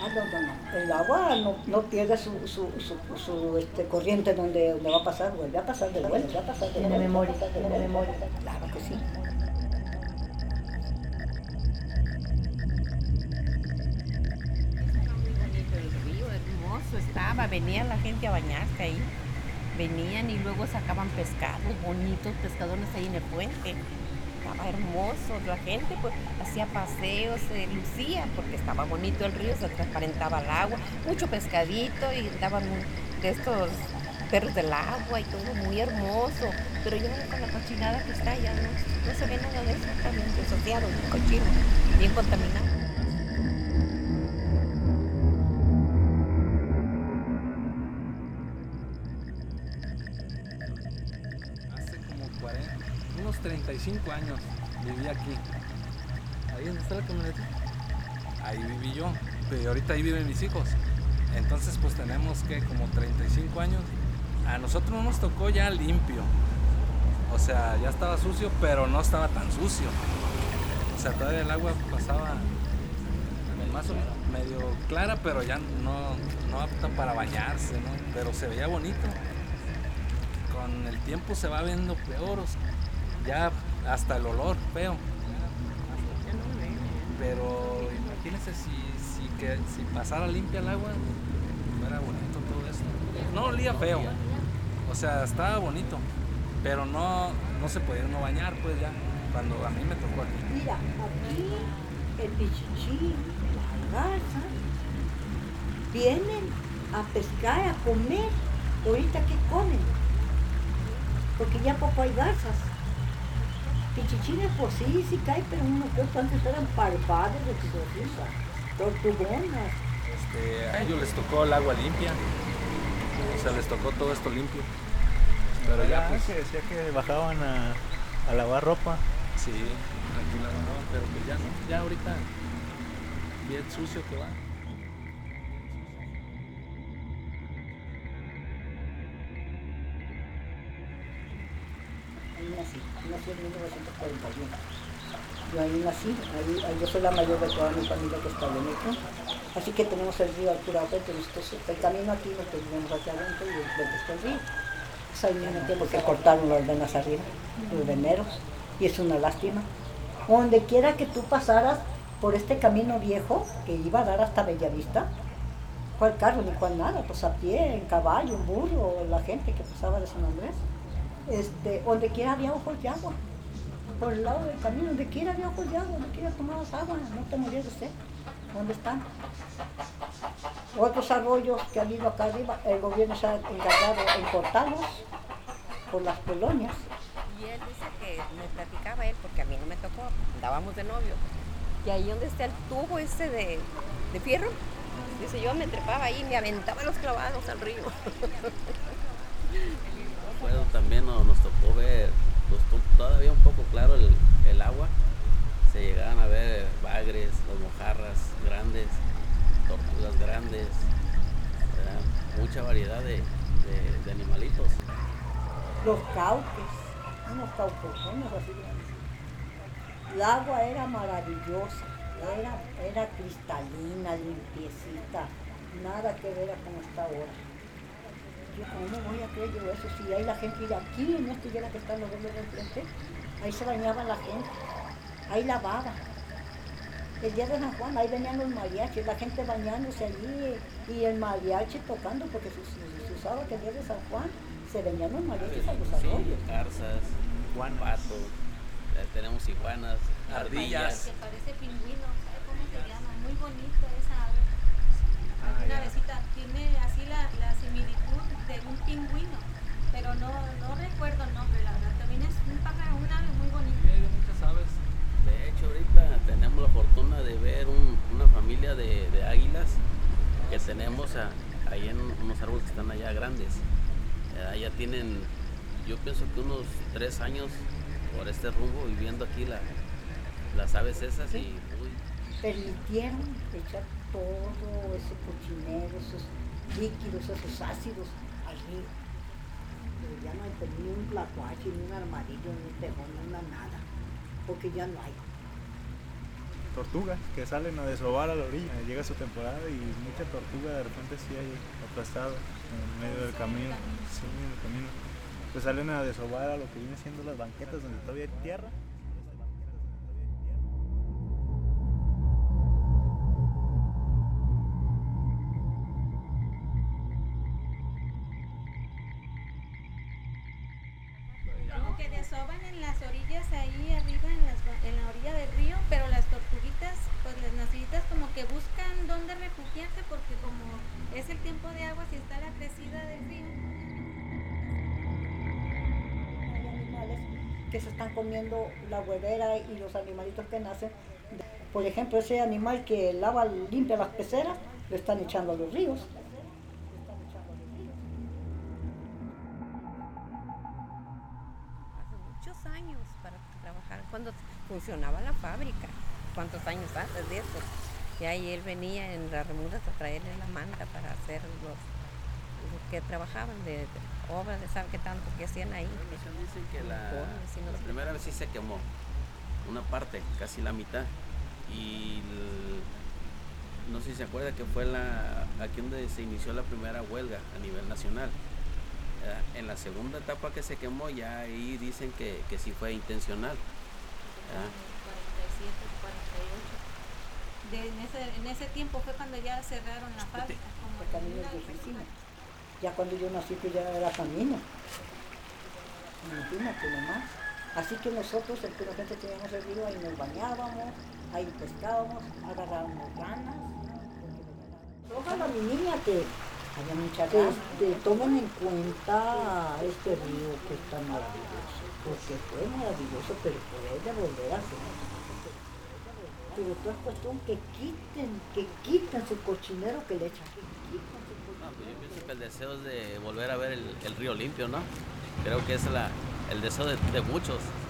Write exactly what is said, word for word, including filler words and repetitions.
no, no, no. El agua no, no pierde su, su, su, su este, corriente donde, donde va a pasar, vuelve a pasar de vuelta, va a pasar de Tiene vuelta, va a memoria, pasar de tiene vuelta. memoria. Claro que sí. El río hermoso estaba, venía la gente a bañarse ahí, venían y luego sacaban pescados, bonitos pescadores ahí en el puente, estaba hermoso, la gente pues hacía paseos, se lucía porque estaba bonito el río, se transparentaba el agua, mucho pescadito y daban de estos perros del agua y todo muy hermoso, pero ya con la cochinada que está ya no, no se ve nada de eso, está bien desociado, bien cochino, bien contaminado. Hace como cuarenta, unos treinta y cinco años viví aquí. Ahí donde está la camioneta. Ahí viví yo, pero ahorita ahí viven mis hijos. Entonces pues tenemos que como treinta y cinco años. A nosotros no nos tocó ya limpio. O sea, ya estaba sucio, pero no estaba tan sucio. O sea, todavía el agua pasaba más o menos medio clara, pero ya no, no apta para bañarse, ¿no? Pero se veía bonito. Con el tiempo se va viendo peor, ya hasta el olor feo. Pero imagínense si, si, que, si pasara limpia el agua, fuera bonito todo esto. No olía feo, o sea, estaba bonito, pero no, no se podía uno bañar, pues ya, cuando a mí me tocó aquí. Mira, aquí el pichichí, la garza, vienen a pescar, a comer. Ahorita, ¿qué comen? Porque ya poco hay garzas. Pichichines, pues sí, sí cae, pero uno que otro antes eran parvadas de tizorisas, tortugonas. Este, a ellos les tocó el agua limpia, o sea, les tocó todo esto limpio. Pero ya, pues, que decía que bajaban a, a lavar ropa. sí, aquí la lavaban, pero pues ya no, ya ahorita bien sucio que va. Ahí nací, nací en mil novecientos cuarenta y uno. Yo ahí nací, ahí, ahí yo soy la mayor de toda mi familia que está adentro. Así que tenemos el río Alturado, el camino aquí lo tenemos aquí adentro y después está el río. Pues ahí mismo tenemos que cortaron las venas arriba, los veneros, y es una lástima. Donde quiera que tú pasaras por este camino viejo que iba a dar hasta Bellavista, cuál carro ni cuál nada, pues a pie, en caballo, en burro, la gente que pasaba de San Andrés. Este, donde quiera había ojos de agua, por el lado del camino, donde quiera había ojos de agua, donde quiera tomabas agua, no te morías de sed. ¿Dónde están? Otros arroyos que han ido acá arriba, el gobierno se ha encargado en cortarlos por las colonias. Y él dice que me platicaba él, porque a mí no me tocó, andábamos de novio. Y ahí donde está el tubo ese de, de fierro, dice, yo me trepaba ahí y me aventaba los clavados al río. Bueno, también nos, nos tocó ver, pues, todavía un poco claro el, el agua. Se llegaban a ver bagres, las mojarras grandes, tortugas grandes, ¿verdad? Mucha variedad de, de, de animalitos. Los cauques, unos caucosones así grandes. El agua era maravillosa, era, era cristalina, limpiecita, nada que ver a como está ahora. Yo cómo voy a creer yo eso, si hay la gente y aquí en este ya la que está en los dos del frente, ahí se bañaba la gente, ahí lavaba. El día de San Juan, ahí venían los mariachis, la gente bañándose allí y el mariachi tocando, porque se, se, se usaba que el día de San Juan se venían los mariachis a los arroyos. Sí, garzas, patos, eh, tenemos iguanas, ardillas. Que parece pingüino, ¿sabe cómo se llama? Muy bonito esa ave. Alguna vecita tiene así la, la similitud de un pingüino, pero no, no recuerdo el nombre, la verdad. También es un pájaro, un ave muy bonito. Sí, hay muchas aves. De hecho, ahorita tenemos la fortuna de ver un, una familia de, de águilas que tenemos a, ahí en unos árboles que están allá grandes. Eh, ya tienen, yo pienso que unos tres años por este rumbo viviendo aquí la, las aves esas y uy. Permitieron echar todo ese cochinero, esos líquidos, esos ácidos al río. Pero ya no hay pues, ni un tlacuache, ni un armadillo, ni un tejón, ni una nada, porque ya no hay. tortugas que salen a desovar a la orilla. Llega su temporada y mucha tortuga de repente sí hay aplastado en medio del camino. Sí, en el camino. Pues salen a desovar a lo que viene siendo las banquetas donde todavía hay tierra. Como que desoban en las orillas ahí arriba, en, las, ba- en la orilla del río, pero las tortuguitas, pues las naciditas como que buscan dónde refugiarse porque como es el tiempo de agua, si está la crecida del río. Hay animales que se están comiendo la huevera y los animalitos que nacen. Por ejemplo, ese animal que lava, limpia las peceras, lo están echando a los ríos. Hace muchos años para trabajar, cuando funcionaba la fábrica, cuántos años antes de eso. Y ahí él venía en las remudas a traerle la manta para hacer los, los que trabajaban de, de obras de sabe qué tanto que hacían ahí. Dicen que la, Uniformes y no la sé. primera vez sí se quemó una parte, casi la mitad. Y el- no sé si se acuerda que fue la, aquí donde se inició la primera huelga a nivel nacional. Eh, En la segunda etapa que se quemó, ya ahí dicen que, que sí fue intencional. ¿verdad? cuarenta y siete, cuarenta y ocho. De, en, ese, en ese tiempo fue cuando ya cerraron la fábrica. Como El camino es en viejísimo. Ya cuando yo nací, pues ya era camino. Imagínate nomás. Así que nosotros, el que gente teníamos el río, ahí nos bañábamos, ahí pescábamos, agarrábamos ganas. Ojalá, mi niña, que haya mucha que este, tomen en cuenta este río que es tan maravilloso, porque fue maravilloso, pero puede volver a ser. Pero todo es cuestión que quiten, que quiten su cochinero que le echan. Que quiten su No, pues yo pienso que el deseo es de volver a ver el, el río limpio, ¿no? Creo que es la, el deseo de, de muchos.